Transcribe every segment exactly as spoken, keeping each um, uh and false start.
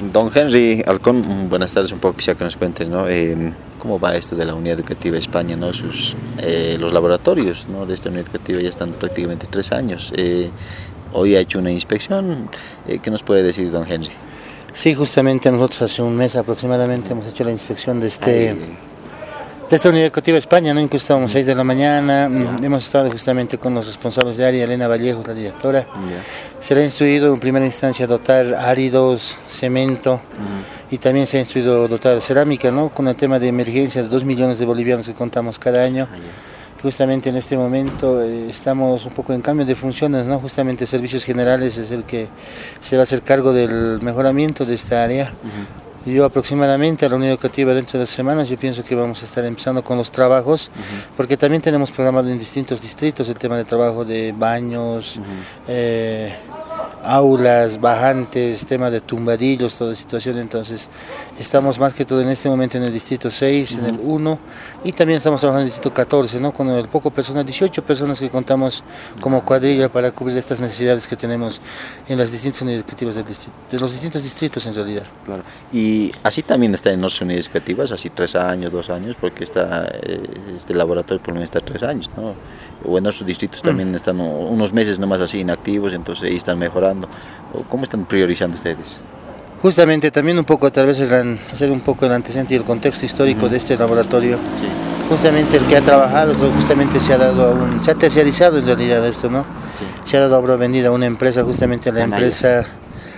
Don Henry Halcón, buenas tardes, un poco quisiera que nos cuentes, ¿no? Eh, ¿Cómo va esto de la Unidad Educativa España, ¿no? Sus, eh, los laboratorios, ¿no?, de esta Unidad Educativa ya están prácticamente tres años. Eh, hoy ha hecho una inspección. Eh, ¿Qué nos puede decir don Henry? Sí, justamente nosotros hace un mes aproximadamente hemos hecho la inspección de este... Ay, de esta Unidad Educativa España, ¿no? Incluso estábamos seis de la mañana, yeah. Hemos estado justamente con los responsables de área, Elena Vallejo, la directora. Yeah. Se le ha instruido en primera instancia dotar áridos, cemento, uh-huh. y también se ha instruido dotar cerámica, ¿no?, con el tema de emergencia de dos millones de bolivianos que contamos cada año. Uh-huh. Justamente en este momento eh, estamos un poco en cambio de funciones, ¿no? Justamente Servicios Generales es el que se va a hacer cargo del mejoramiento de esta área. Uh-huh. Yo aproximadamente a la Unidad Educativa dentro de las semanas yo pienso que vamos a estar empezando con los trabajos, uh-huh. porque también tenemos programado en distintos distritos el tema de trabajo de baños, uh-huh. eh, aulas, bajantes, tema de tumbadillos, toda situación. Entonces estamos más que todo en este momento en el distrito seis, uh-huh. en el uno, y también estamos trabajando en el distrito catorce, ¿no?, con el poco personas, dieciocho personas que contamos como cuadrilla para cubrir estas necesidades que tenemos en las distintas unidades educativas del distrito, de los distintos distritos en realidad. Claro. Y así también está en otras unidades educativas, así tres años, dos años, porque está, eh, este laboratorio por lo menos está tres años, ¿no? O en otros distritos también mm. están unos meses nomás así inactivos, entonces ahí están mejorando. ¿Cómo están priorizando ustedes? Justamente también un poco a través de hacer un poco el antecedente y el contexto histórico uh-huh. de este laboratorio. Sí. Justamente el que ha trabajado, justamente se ha dado a un, se ha terciarizado en realidad esto, ¿no? Sí. Se ha dado obra vendida a una empresa, justamente la Canalla. Empresa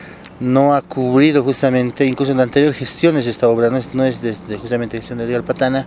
no ha cubrido justamente, incluso en la anterior gestión es esta obra, no es, no es de, de justamente gestión de Edgar Patana.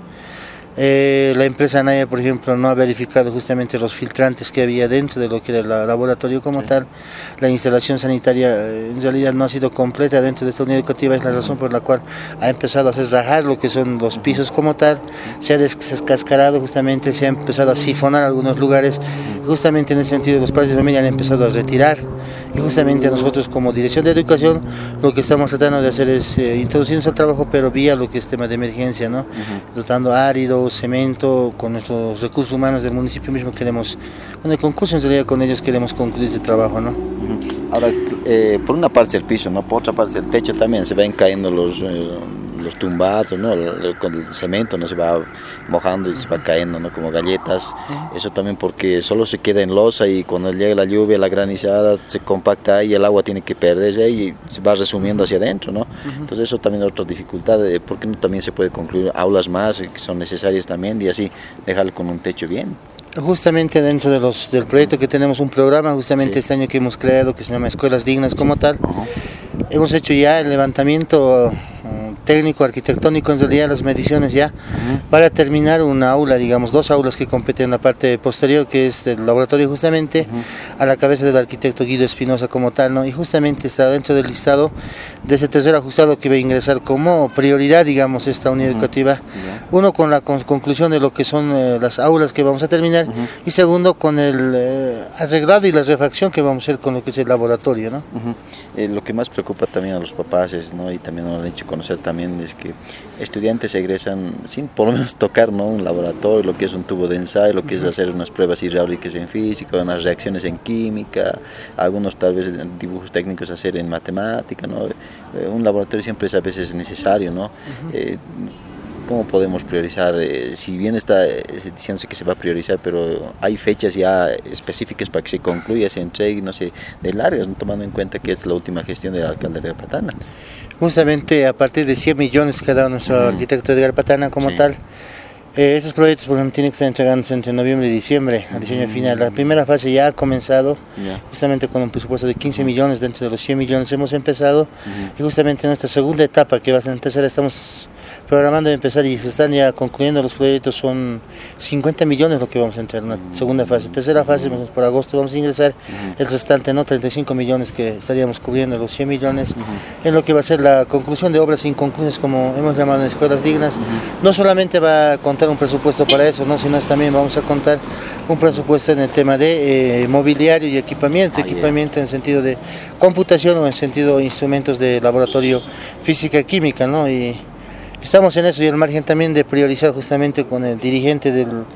Eh, la empresa Naya, por ejemplo, no ha verificado justamente los filtrantes que había dentro de lo que era el laboratorio como sí. tal. La instalación sanitaria eh, en realidad no ha sido completa dentro de esta unidad educativa, es la razón por la cual ha empezado a hacer rajar lo que son los pisos como tal. Se ha descascarado justamente, se ha empezado a sifonar algunos lugares. Justamente en ese sentido los padres de familia han empezado a retirar, y justamente nosotros como Dirección de Educación lo que estamos tratando de hacer es eh, introducirnos al trabajo, pero vía lo que es tema de emergencia, ¿no? Uh-huh. Dotando árido, cemento, con nuestros recursos humanos del municipio mismo queremos, con el concurso en realidad con ellos queremos concluir ese trabajo, ¿no? Uh-huh. Ahora, eh, por una parte el piso, ¿no?, por otra parte el techo también se van cayendo los, eh, los tumbados, ¿no?, el, con el cemento no se va mojando y se va cayendo, ¿no?, como galletas. Uh-huh. Eso también porque solo se queda en losa y cuando llega la lluvia, la granizada, se compacta ahí, el agua tiene que perderse y se va resumiendo hacia adentro, ¿no? Uh-huh. Entonces eso también es otra dificultad, eh, porque no también se puede concluir aulas más que son necesarias también y así dejarlo con un techo bien. Justamente dentro de los, del proyecto que tenemos un programa justamente sí. este año que hemos creado que se llama Escuelas Dignas como tal. Uh-huh. Hemos hecho ya el levantamiento técnico, arquitectónico, en realidad las mediciones ya, uh-huh. para terminar una aula, digamos, dos aulas que competen en la parte posterior, que es el laboratorio justamente, uh-huh. a la cabeza del arquitecto Guido Espinosa como tal, ¿no? Y justamente está dentro del listado de ese tercer ajustado que va a ingresar como prioridad, digamos, esta unidad uh-huh. educativa. Uh-huh. Uno, con la con conclusión de lo que son eh, las aulas que vamos a terminar, uh-huh. y segundo, con el eh, arreglado y la refacción que vamos a hacer con lo que es el laboratorio, ¿no? Uh-huh. eh, lo que más preocupa también a los papás es, ¿no?, y también nos lo han hecho conocer también, es que estudiantes egresan sin por lo menos tocar, ¿no?, un laboratorio, lo que es un tubo de ensayo, lo que uh-huh. es hacer unas pruebas hidráulicas en física, unas reacciones en química, algunos tal vez dibujos técnicos hacer en matemática, ¿no? Eh, un laboratorio siempre es a veces necesario, ¿no? Uh-huh. eh, ¿Cómo podemos priorizar? Eh, si bien está eh, diciéndose que se va a priorizar, pero hay fechas ya específicas para que se concluya, se entregue, no sé, de largas, ¿no?, tomando en cuenta que es la última gestión del alcalde de Patana. Justamente a partir de cien millones que ha dado nuestro uh-huh. arquitecto Edgar Patana como sí. tal, eh, estos proyectos por ejemplo tienen que estar entregándose entre noviembre y diciembre al diseño uh-huh. final. La primera fase ya ha comenzado, yeah. justamente con un presupuesto de quince millones, dentro de los cien millones hemos empezado, uh-huh. y justamente en esta segunda etapa que va a ser en tercera estamos programando de empezar y se están ya concluyendo los proyectos, son cincuenta millones lo que vamos a entrar en una segunda fase. Tercera fase, por agosto vamos a ingresar uh-huh. el restante, no treinta y cinco millones que estaríamos cubriendo los cien millones, uh-huh. en lo que va a ser la conclusión de obras inconclusas, como hemos llamado en Escuelas Dignas. Uh-huh. No solamente va a contar un presupuesto para eso, ¿no?, sino también vamos a contar un presupuesto en el tema de eh, mobiliario y equipamiento, ah, equipamiento yeah. en sentido de computación o en sentido de instrumentos de laboratorio física y química, ¿no? Y estamos en eso y al margen también de priorizar justamente con el dirigente del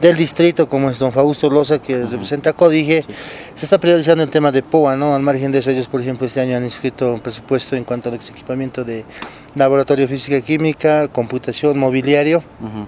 del distrito, como es don Fausto Loza, que uh-huh. representa Codige, sí. se está priorizando el tema de P O A, ¿no? Al margen de eso, ellos, por ejemplo, este año han inscrito un presupuesto en cuanto al equipamiento de laboratorio física y química, computación, mobiliario. Uh-huh.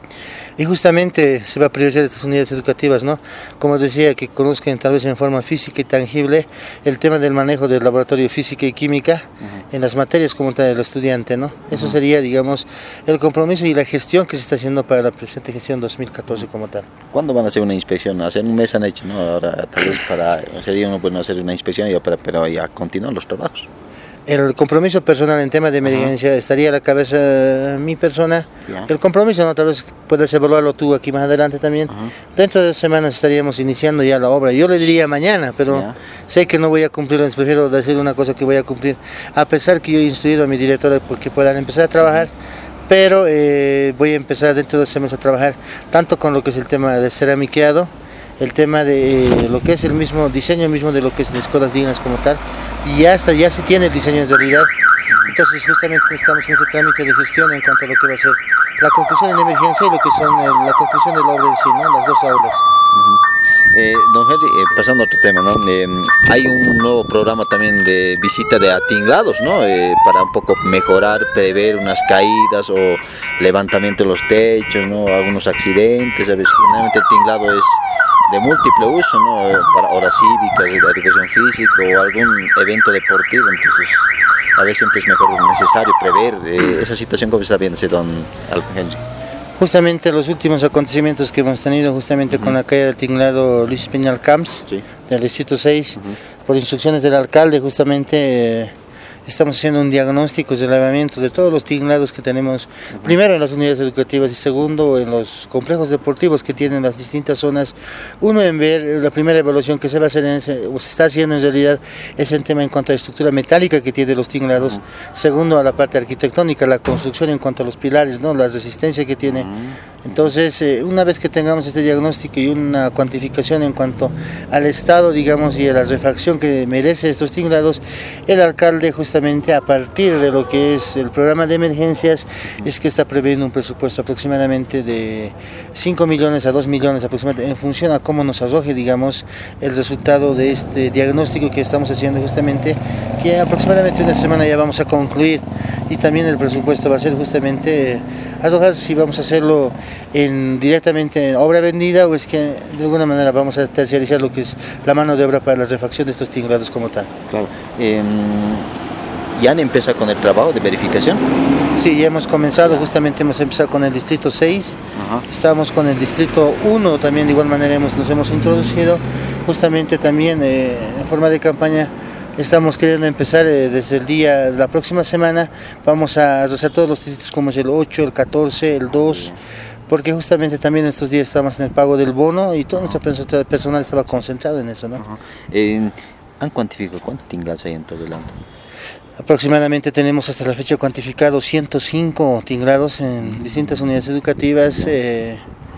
Y justamente se va a priorizar estas unidades educativas, ¿no? Como decía, que conozcan tal vez en forma física y tangible el tema del manejo del laboratorio física y química uh-huh. en las materias como tal del estudiante, ¿no? Eso uh-huh. sería, digamos, el compromiso y la gestión que se está haciendo para la presente gestión dos mil catorce como tal. ¿Cuándo van a hacer una inspección? Hace un mes han hecho, ¿no? Ahora tal vez para, sería bueno hacer una inspección, y para, pero ya continúan los trabajos. El compromiso personal en tema de emergencia, uh-huh. estaría a la cabeza de mi persona. Yeah. El compromiso, ¿no? Tal vez puedes evaluarlo tú aquí más adelante también. Uh-huh. Dentro de dos semanas estaríamos iniciando ya la obra. Yo le diría mañana, pero yeah. sé que no voy a cumplirlo, prefiero decir una cosa que voy a cumplir. A pesar que yo he instruido a mi directora porque puedan empezar a trabajar, pero eh, voy a empezar dentro de dos semanas a trabajar tanto con lo que es el tema de ceramiqueado, el tema de eh, lo que es el mismo diseño mismo de lo que es las escuelas dignas como tal, y ya hasta ya se tiene el diseño en realidad. Entonces justamente estamos en ese trámite de gestión en cuanto a lo que va a ser la conclusión en emergencia y lo que son eh, la conclusión de la obra en sí, ¿no? Las dos aulas. Uh-huh. Eh, don Henry, eh, pasando a otro tema, ¿no? Eh, hay un nuevo programa también de visita de atinglados, ¿no? Eh, para un poco mejorar, prever unas caídas o levantamiento de los techos, ¿no? Algunos accidentes, ¿sabes? Generalmente el tinglado es de múltiple uso, ¿no? Para horas cívicas, de educación física o algún evento deportivo, entonces a veces siempre es mejor necesario prever eh, esa situación. ¿Cómo está viéndose, don Henry? Justamente los últimos acontecimientos que hemos tenido justamente uh-huh. con la caída del tinglado Luis Espinal Camps, sí. del distrito seis, uh-huh. por instrucciones del alcalde justamente eh, estamos haciendo un diagnóstico de elevamiento de todos los tinglados que tenemos, uh-huh. primero en las unidades educativas y segundo en los complejos deportivos que tienen las distintas zonas. Uno, en ver la primera evaluación que se va a hacer, en ese, o se está haciendo en realidad, es el tema en cuanto a la estructura metálica que tiene los tinglados. Uh-huh. Segundo, a la parte arquitectónica, la construcción en cuanto a los pilares, ¿no? La resistencia que tiene. Uh-huh. Entonces, eh, una vez que tengamos este diagnóstico y una cuantificación en cuanto al estado, digamos, y a la refacción que merece estos tinglados, el alcalde justamente a partir de lo que es el programa de emergencias, es que está previendo un presupuesto aproximadamente de cinco millones a dos millones aproximadamente, en función a cómo nos arroje, digamos, el resultado de este diagnóstico que estamos haciendo justamente, que aproximadamente una semana ya vamos a concluir, y también el presupuesto va a ser justamente eh, arrojar si vamos a hacerlo en, directamente en obra vendida, o es que de alguna manera vamos a terciarizar lo que es la mano de obra para la refacción de estos tinglados como tal. Claro. Eh, ¿Ya han empezado con el trabajo de verificación? Sí, ya hemos comenzado, justamente hemos empezado con el distrito seis, uh-huh. estamos con el distrito uno, también de igual manera hemos, nos hemos introducido, justamente también eh, en forma de campaña. Estamos queriendo empezar eh, desde el día de la próxima semana, vamos a hacer todos los distritos como es el ocho, el catorce, el dos, porque justamente también estos días estamos en el pago del bono y todo nuestro personal estaba concentrado en eso, ¿no? Uh-huh. eh, ¿Han cuantificado cuántos tinglados hay en todo el Alto? Aproximadamente tenemos hasta la fecha cuantificado ciento cinco tinglados en distintas unidades educativas. Eh,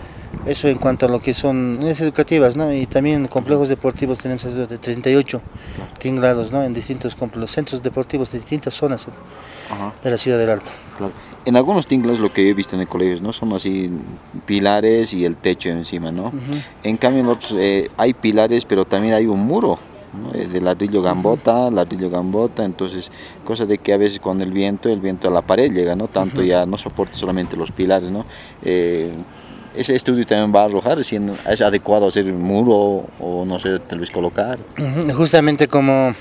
Eso en cuanto a lo que son unidades educativas, ¿no? Y también complejos deportivos tenemos de treinta y ocho tinglados, ¿no? En distintos complejos, centros deportivos de distintas zonas Ajá. de la ciudad del Alto. Claro. En algunos tinglados, lo que he visto en el colegio, ¿no? Son así pilares y el techo encima, ¿no? Uh-huh. En cambio en otros eh, hay pilares, pero también hay un muro, ¿no? De ladrillo gambota, uh-huh. ladrillo gambota, entonces cosa de que a veces con el viento, el viento a la pared llega, ¿no? Tanto uh-huh. ya no soporta solamente los pilares, ¿no? Eh, Ese estudio también va a arrojar si es adecuado hacer un muro o no sé, tal vez colocar. Justamente como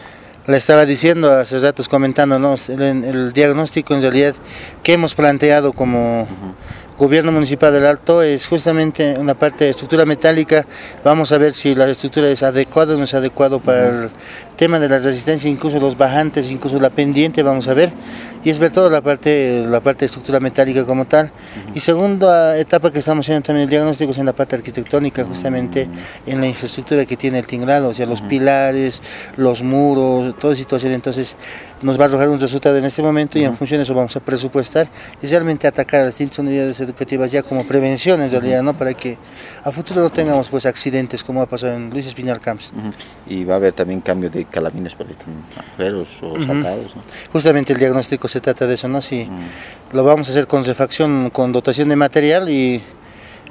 le estaba diciendo hace ratos comentándonos, el, el diagnóstico en realidad que hemos planteado como uh-huh. Gobierno Municipal del Alto es justamente una parte de estructura metálica. Vamos a ver si la estructura es adecuada o no es adecuado para uh-huh. el tema de la resistencia, incluso los bajantes, incluso la pendiente, vamos a ver. Y es ver toda la parte, la parte de estructura metálica como tal. Uh-huh. Y segunda etapa que estamos haciendo también el diagnóstico es en la parte arquitectónica, justamente uh-huh. en la infraestructura que tiene el tinglado, o sea, los uh-huh. pilares, los muros, toda situación. Entonces nos va a arrojar un resultado en este momento uh-huh. y en función de eso vamos a presupuestar y realmente atacar a las distintas unidades educativas ya como prevención en realidad, ¿no? Para que a futuro no tengamos pues accidentes como ha pasado en Luis Espinal Camps. Uh-huh. Y va a haber también cambio de calamines para estos agujeros o uh-huh. sacados, ¿no? Justamente el diagnóstico se trata de eso, ¿no? Si uh-huh. lo vamos a hacer con refacción, con dotación de material y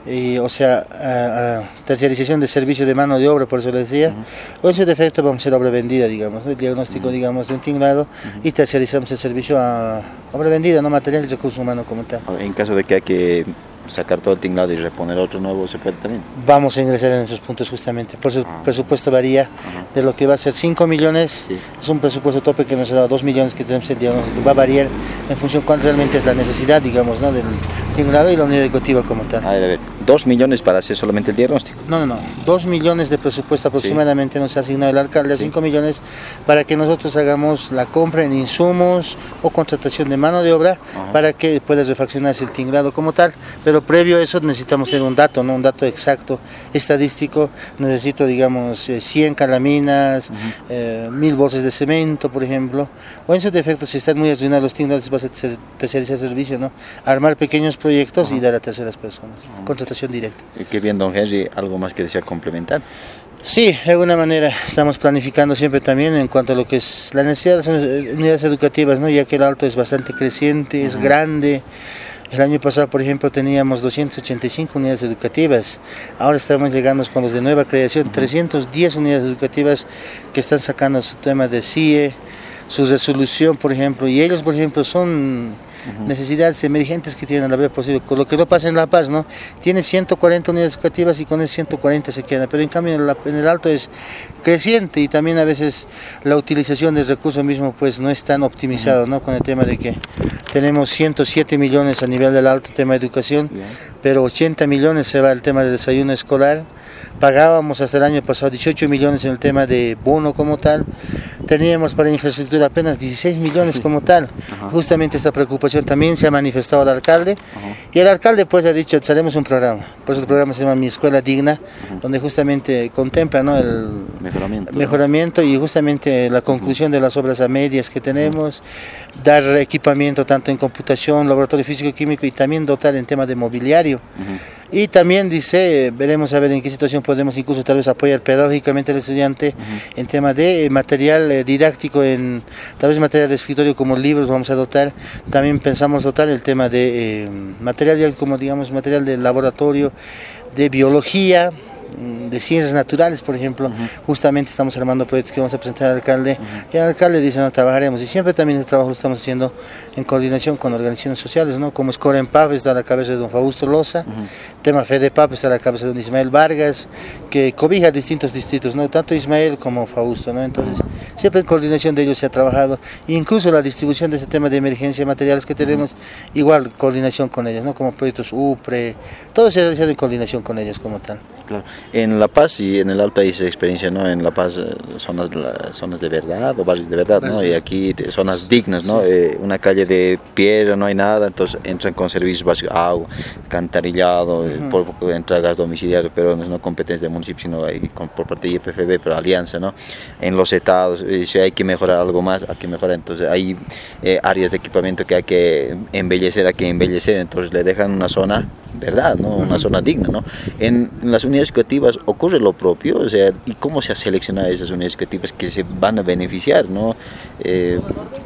y, o sea, a, a terciarización de servicio de mano de obra, por eso le decía, uh-huh. o en su defecto vamos a hacer obra vendida, digamos, ¿no? El diagnóstico, uh-huh. digamos, de un tinglado, uh-huh. y terciarizamos el servicio a obra vendida, no material y recurso humano como tal. En caso de que hay que sacar todo el tinglado y reponer otro nuevo, ¿se puede también? Vamos a ingresar en esos puntos justamente, por eso el ah. presupuesto varía uh-huh. de lo que va a ser cinco millones, sí. es un presupuesto tope que nos ha dado dos millones que tenemos el diagnóstico, va a variar en función de cuál realmente es la necesidad, digamos, ¿no? del tinglado y la unidad ejecutiva como tal. A ver, a ver, dos millones para hacer solamente el diagnóstico. No, no, no, dos millones de presupuesto aproximadamente sí. nos ha asignado el alcalde, sí. cinco millones para que nosotros hagamos la compra en insumos o contratación de mano de obra uh-huh. para que pueda refaccionarse el tinglado como tal, pero previo a eso necesitamos tener un dato, ¿no? Un dato exacto, estadístico, necesito digamos cien calaminas, uh-huh. eh, mil bolsas de cemento, por ejemplo, o en su defecto si están muy arruinados los tinglados va a ser tercerizar servicio, ¿no? Armar pequeños proyectos uh-huh. y dar a terceras personas, uh-huh. contratación directa. Qué bien, don Henry, algo más que desea complementar. Sí, de alguna manera estamos planificando siempre también en cuanto a lo que es la necesidad de las unidades educativas, ¿no? Ya que el Alto es bastante creciente, uh-huh. es grande. El año pasado, por ejemplo, teníamos doscientas ochenta y cinco unidades educativas, ahora estamos llegando con los de nueva creación, uh-huh. trescientas diez unidades educativas que están sacando su tema de C I E, su resolución, por ejemplo, y ellos, por ejemplo, son uh-huh. necesidades emergentes que tienen a la vez posible, con lo que no pasa en La Paz, ¿no? Tiene ciento cuarenta unidades educativas y con esas ciento cuarenta se quedan, pero en cambio en, la, en el Alto es creciente y también a veces la utilización del recurso mismo pues no es tan optimizado, uh-huh. ¿no? Con el tema de que tenemos ciento siete millones a nivel del Alto, tema de educación, yeah. pero ochenta millones se va al tema de desayuno escolar. Pagábamos hasta el año pasado dieciocho millones en el tema de bono como tal, teníamos para infraestructura apenas dieciséis millones como tal. Uh-huh. Justamente esta preocupación también se ha manifestado al alcalde uh-huh. y el alcalde pues ha dicho, haremos un programa, por eso el programa se llama Mi Escuela Digna, uh-huh. donde justamente contempla, ¿no? el mejoramiento, mejoramiento y justamente la conclusión uh-huh. de las obras a medias que tenemos, uh-huh. dar equipamiento tanto en computación, laboratorio físico-químico y también dotar en tema de mobiliario. Uh-huh. Y también dice, veremos a ver en qué situación podemos incluso tal vez apoyar pedagógicamente al estudiante uh-huh. en tema de material eh, didáctico, en tal vez material de escritorio como libros vamos a dotar, también pensamos dotar el tema de eh, material didáctico como digamos material de laboratorio, de biología, de ciencias naturales, por ejemplo, uh-huh. justamente estamos armando proyectos que vamos a presentar al alcalde uh-huh. y el alcalde dice, no, trabajaremos y siempre también el trabajo lo estamos haciendo en coordinación con organizaciones sociales, ¿no? Como Escola en Paz está a la cabeza de don Fausto Loza, uh-huh. tema Fede Pap está a la cabeza de don Ismael Vargas, que cobija distintos distritos, ¿no? Tanto Ismael como Fausto, ¿no? Entonces, siempre en coordinación de ellos se ha trabajado, incluso la distribución de ese tema de emergencia de materiales que tenemos, uh-huh. igual coordinación con ellos, ¿no? Como proyectos U P R E, todo se ha realizado en coordinación con ellos como tal. Claro. En La Paz y en el Alto hay esa experiencia, ¿no? En La Paz zonas, zonas de verdad o barrios de verdad, ¿no? Y aquí zonas dignas, ¿no? Sí. Eh, una calle de piedra, no hay nada, entonces entran con servicios básicos, agua, alcantarillado, uh-huh. por poco entra gas domiciliario, pero no es una competencia del municipio, sino hay, con, por parte de I P F B, pero alianza, ¿no? En los estados, eh, si hay que mejorar algo más, hay que mejorar, entonces hay eh, áreas de equipamiento que hay que embellecer, hay que embellecer, entonces le dejan una zona, ¿verdad? ¿No? Una uh-huh. zona digna, ¿no? En, en las unidades educativas ocurre lo propio, o sea, ¿y cómo se ha seleccionado esas unidades educativas que se van a beneficiar, ¿no? Eh,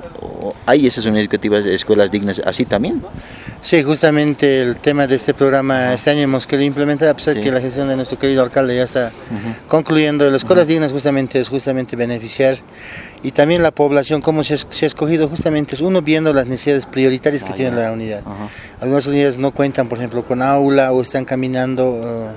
¿Hay esas unidades educativas, escuelas dignas así también? Sí, justamente el tema de este programa este año hemos querido implementar, a pesar de sí. que la gestión de nuestro querido alcalde ya está uh-huh. concluyendo. Las escuelas uh-huh. dignas justamente es justamente beneficiar y también la población, cómo se, se ha escogido justamente es uno viendo las necesidades prioritarias que ah, tiene ya. la unidad. Uh-huh. Algunas unidades no cuentan, por ejemplo, con aula o están caminando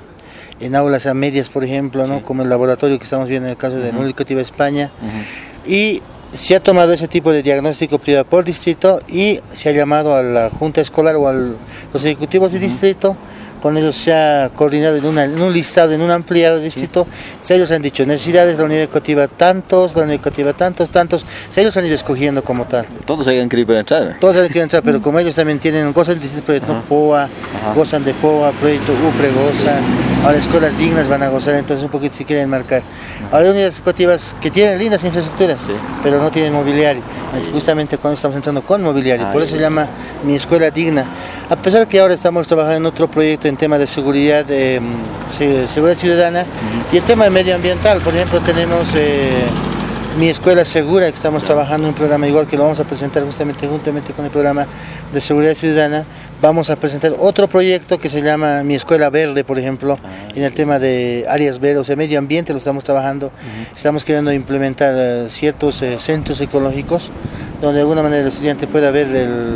uh, en aulas a medias, por ejemplo, ¿no? Sí. Como el laboratorio que estamos viendo en el caso de uh-huh. la Unión Educativa España. Uh-huh. Y se ha tomado ese tipo de diagnóstico privado por distrito y se ha llamado a la Junta Escolar o a los ejecutivos de uh-huh. distrito, con ellos se ha coordinado en, una, en un listado, en un ampliado distrito, sí. ellos han dicho necesidades, la unidad educativa tantos, la unidad educativa tantos, tantos, ellos han ido escogiendo como tal. Todos hayan querido entrar. Todos han querido entrar, pero como ellos también tienen, gozan de distintos proyectos, uh-huh. P O A, uh-huh. gozan de P O A, proyecto U P R E goza, ahora escuelas dignas van a gozar, entonces un poquito si quieren marcar. Uh-huh. Ahora hay unidades educativas que tienen lindas infraestructuras, sí. pero no tienen mobiliario, entonces sí. justamente cuando estamos entrando con mobiliario, ah, por eso se llama Mi Escuela Digna. A pesar que ahora estamos trabajando en otro proyecto en tema de seguridad, eh, seguridad ciudadana uh-huh. y el tema medioambiental, por ejemplo tenemos eh, Mi Escuela Segura, que estamos trabajando en un programa igual que lo vamos a presentar justamente juntamente con el programa de seguridad ciudadana. Vamos a presentar otro proyecto que se llama Mi Escuela Verde, por ejemplo, ah, en el tema de áreas verdes, o sea, medio ambiente lo estamos trabajando. Uh-huh. Estamos queriendo implementar uh, ciertos uh, centros ecológicos, donde de alguna manera el estudiante pueda ver el,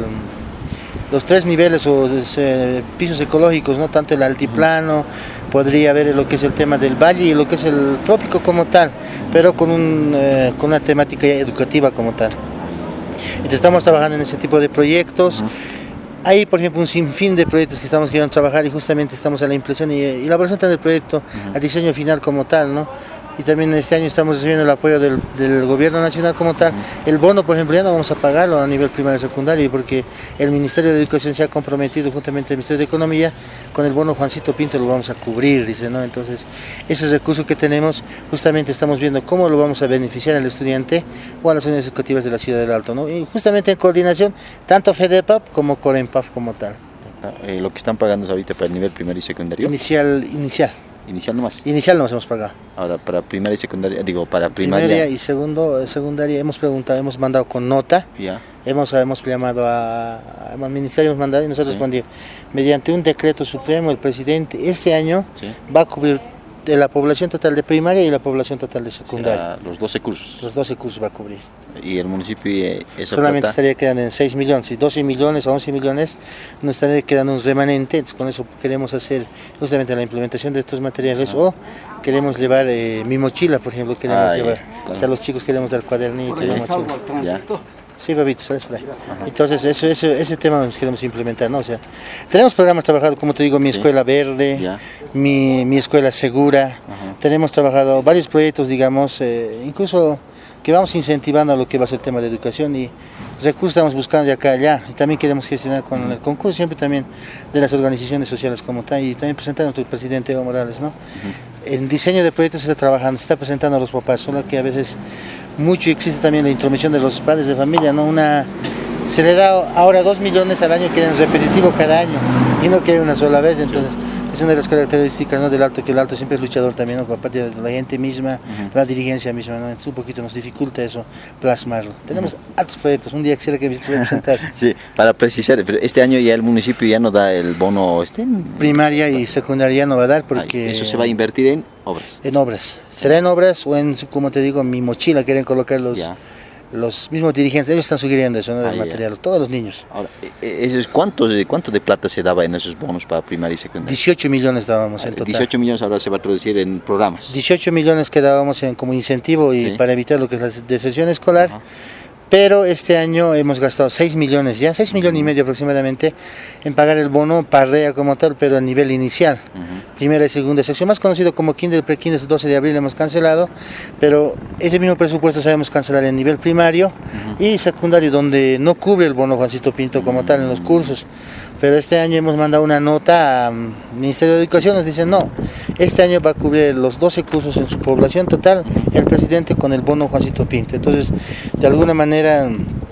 los tres niveles o uh, pisos ecológicos, no tanto el altiplano, uh-huh. podría ver lo que es el tema del valle y lo que es el trópico como tal, pero con, un, uh, con una temática educativa como tal. Entonces estamos trabajando en ese tipo de proyectos. Uh-huh. Hay, por ejemplo, un sinfín de proyectos que estamos queriendo trabajar y justamente estamos a la impresión y, y elaboración del proyecto, uh-huh. al diseño final como tal, ¿no? Y también este año estamos recibiendo el apoyo del, del gobierno nacional como tal. Uh-huh. El bono, por ejemplo, ya no vamos a pagarlo a nivel primario y secundario porque el Ministerio de Educación se ha comprometido juntamente al Ministerio de Economía con el bono Juancito Pinto lo vamos a cubrir, dice, ¿no? Entonces, ese recurso que tenemos, justamente estamos viendo cómo lo vamos a beneficiar al estudiante o a las unidades educativas de la Ciudad del Alto, ¿no? Y justamente en coordinación, tanto FEDEPAP como Corempaf como tal. Eh, ¿Lo que están pagando es ahorita para el nivel primario y secundario? Inicial, inicial. ¿Inicial nomás? Inicial nos hemos pagado. Ahora, para primaria y secundaria, digo, para primaria... Primaria y segundo, secundaria hemos preguntado, hemos mandado con nota, ya. hemos, hemos llamado a, al ministerio, hemos mandado y nos ha respondido. Sí. Mediante un decreto supremo, el presidente este año sí. va a cubrir de la población total de primaria y la población total de secundaria. O sea, los doce cursos. Los doce cursos va a cubrir. ¿Y el municipio y esa solamente plata? Estaría quedando en seis millones, si doce millones o once millones nos estaría quedando un remanente. Entonces, con eso queremos hacer justamente la implementación de estos materiales ah. o queremos llevar eh, mi mochila, por ejemplo, queremos ah, llevar, claro. o sea, los chicos queremos dar cuadernito y la mochila. Sí, papito, sales por ahí. Ajá. Entonces, eso, eso, ese tema queremos implementar, ¿no? O sea, tenemos programas trabajados, como te digo, mi escuela sí. verde, mi, mi escuela segura. Ajá. Tenemos trabajado varios proyectos, digamos, eh, incluso que vamos incentivando a lo que va a ser el tema de educación y recursos estamos buscando de acá a allá. Y también queremos gestionar con uh-huh. el concurso siempre también de las organizaciones sociales como tal y también presentar a nuestro presidente Evo Morales, ¿no? Uh-huh. En diseño de proyectos se está trabajando, se está presentando a los papás, solo que a veces mucho existe también la intromisión de los padres de familia, ¿no? Una, se le da ahora dos millones al año que es repetitivo cada año y no que una sola vez, entonces es una de las características, ¿no? del Alto, que el Alto siempre es luchador también, ¿no? Con parte de la gente misma, uh-huh. la dirigencia misma, ¿no? Entonces un poquito nos dificulta eso, plasmarlo. Tenemos uh-huh. altos proyectos, un día quisiera que me voy a presentar. Sí, para precisar, pero este año ya el municipio ya no da el bono este. Primaria y secundaria no va a dar porque... Ay, eso se va a invertir en obras. En obras, será en obras o en, como te digo, mi mochila quieren colocar los... Ya. Los mismos dirigentes, ellos están sugiriendo eso, ¿no? Del ah, material, yeah. todos los niños. Ahora, ¿cuánto, ¿cuánto de plata se daba en esos bonos para primaria y secundaria? dieciocho millones dábamos en total. dieciocho millones ahora se va a traducir en programas. dieciocho millones que dábamos en, como incentivo y sí. para evitar lo que es la deserción escolar. Uh-huh. Pero este año hemos gastado seis millones ya, seis millones y medio aproximadamente en pagar el bono Parrea como tal, pero a nivel inicial. Uh-huh. Primera y segunda sección, más conocido como kinder, pre-kinder, doce de abril hemos cancelado, pero ese mismo presupuesto sabemos cancelar en nivel primario uh-huh. y secundario, donde no cubre el bono Juancito Pinto como tal en los cursos. Pero este año hemos mandado una nota al Ministerio de Educación, nos dicen no, este año va a cubrir los doce cursos en su población total, el presidente con el bono Juancito Pinto. Entonces, de alguna manera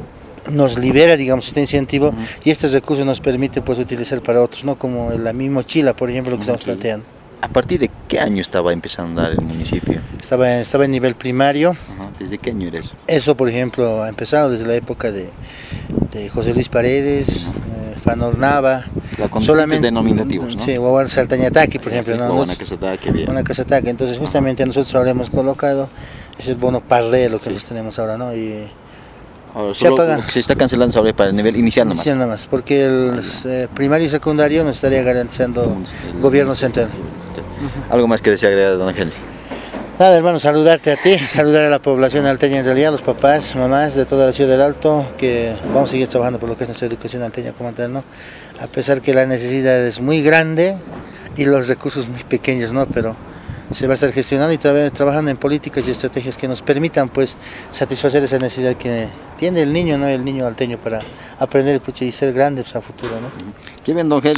nos libera, digamos, este incentivo uh-huh. y estos recursos nos permite pues utilizar para otros, ¿no? Como la mi mochila, por ejemplo, lo que estamos okay. planteando. ¿A partir de qué año estaba empezando a dar el municipio? Estaba, estaba en nivel primario. Uh-huh. ¿Desde qué año era eso? Eso, por ejemplo, ha empezado desde la época de, de José Luis Paredes, uh-huh. Fanornava, solamente denominativos, ¿no? Sí, Guaguán Saltañataque, por ejemplo, ¿no? Una Casataque, entonces justamente uh-huh. nosotros ahora hemos colocado es el bono Parre, lo que sí. nosotros tenemos ahora, ¿no? Y ahora, se, apaga. Se está cancelando sobre para el nivel inicial nomás. Inicial nomás, porque el eh, primario y secundario nos estaría garantizando el gobierno central. Uh-huh. ¿Algo más que desea agregar, don Henry? Nada, hermano, saludarte a ti, saludar a la población alteña en realidad, los papás, mamás de toda la Ciudad del Alto, que vamos a seguir trabajando por lo que es nuestra educación alteña como tal, ¿no? A pesar que la necesidad es muy grande y los recursos muy pequeños, ¿no? Pero se va a estar gestionando y tra- trabajando en políticas y estrategias que nos permitan, pues, satisfacer esa necesidad que tiene el niño, ¿no? El niño alteño para aprender pues, y ser grande pues, a futuro, ¿no? Qué bien, don Henry.